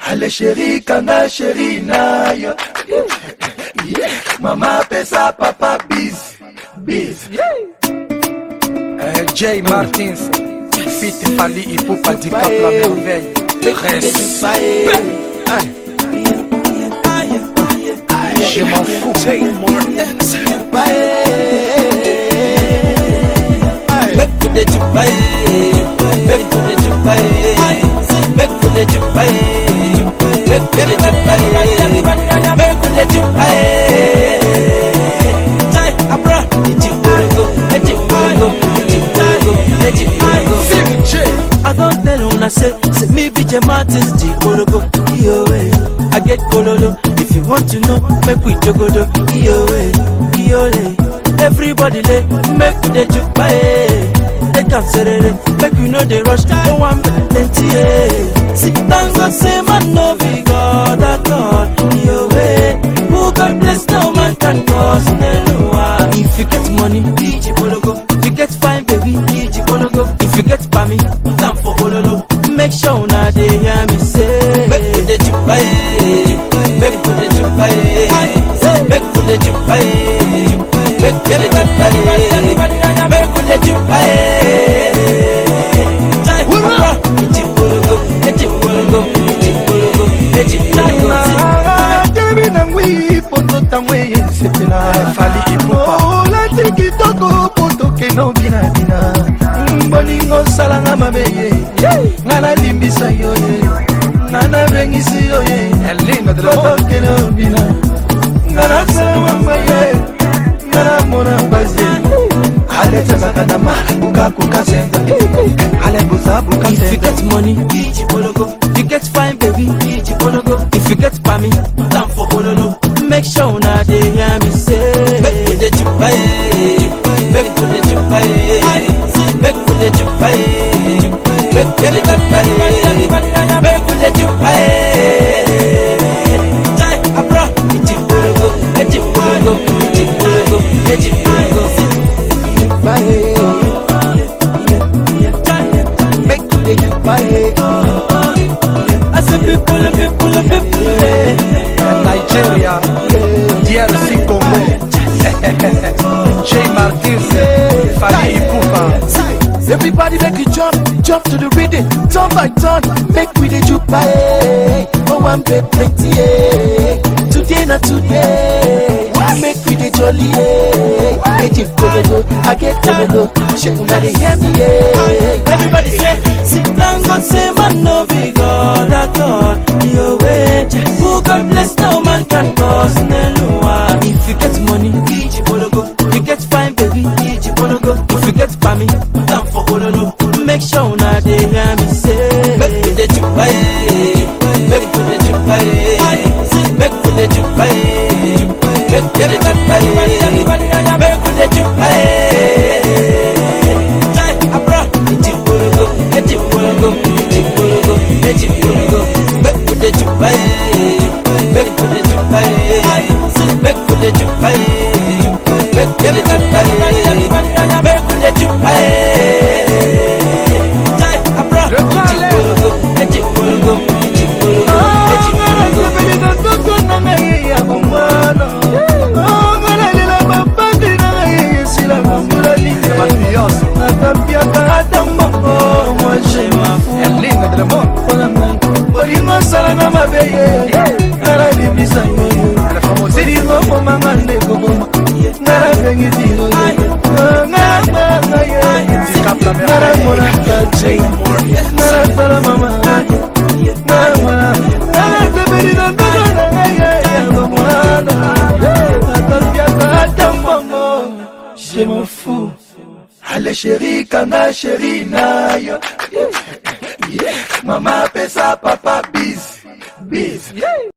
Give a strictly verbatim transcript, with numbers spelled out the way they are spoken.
Allez chérie, kana chérie na yo. Maman pesa papa bis, bis. Euh, Jay Martins, Fit Fali Ipupa du Cap la merveille. Respect. Je m'en fous. Jay Martins. I don't tell una say, say me be Jay Martins, the Ologo, yo way. I get kololo, if you want to know, make we jogodo, yo way, yo lay. Everybody lay, make we dey juke bae. They can't say it, make we know they rush, no one plenty, eh. See, thank God, say man no be God at all, yo way. Who God bless, no man can cause no one. If you get money, D J Ologo. If you get fine, baby, D J Ologo. If you get pammy, time for Ololo. Make sure now they hear me say, make for the jupae, make for the jupae, make for the jupae, make for the jupae, make for the jupae. Fali Ipupa. Oh, la tiki toko poto ke no bina bina. Bolingo salanga mabeye. Ngana limbisa yo ye. Ngana bengisi yo ye. Elinda de la poto ke no bina. Ngana salanga ye. Ngana mona baze. Ale tsa kana ma buka kuka senza. Ale buza buka senza. If you get money, D J Ologo. If you get fine, baby, D J Ologo. If you get pammy, time for Ololo. Make sure now they hear me say, make for the jupae, make for the jupae, make for the jupae, make for the jupae, make for the jupae. Jai abra, iti bologo, iti bologo, iti bologo, iti bologo. Make the jupae. I said people, people, people. Nigeria, D R C Congo. Jay Martins, Fali Ipupa. Everybody make you jump, jump to the rhythm, turn by turn, make we the jupae. Oh, I'm plenty, eh. Today not today. Make we the jolly, eh. Make it go, I get to go. Shake now they hear me, eh. Everybody say, sit down, God say, man, no be God at all. Your way, who God bless, no man can cause no one. If you get money, D J Ologo. If you get fine, baby, D J Ologo. If you get pammy, time for Ololo. Make sure now they hear me say, make for the jupae, make for the jupae, make for the jupae, make for the jupae, make for the jupae. Je m'en fous. Allez chérie, kana chérie na yo. Maman pesa papa bis, bis.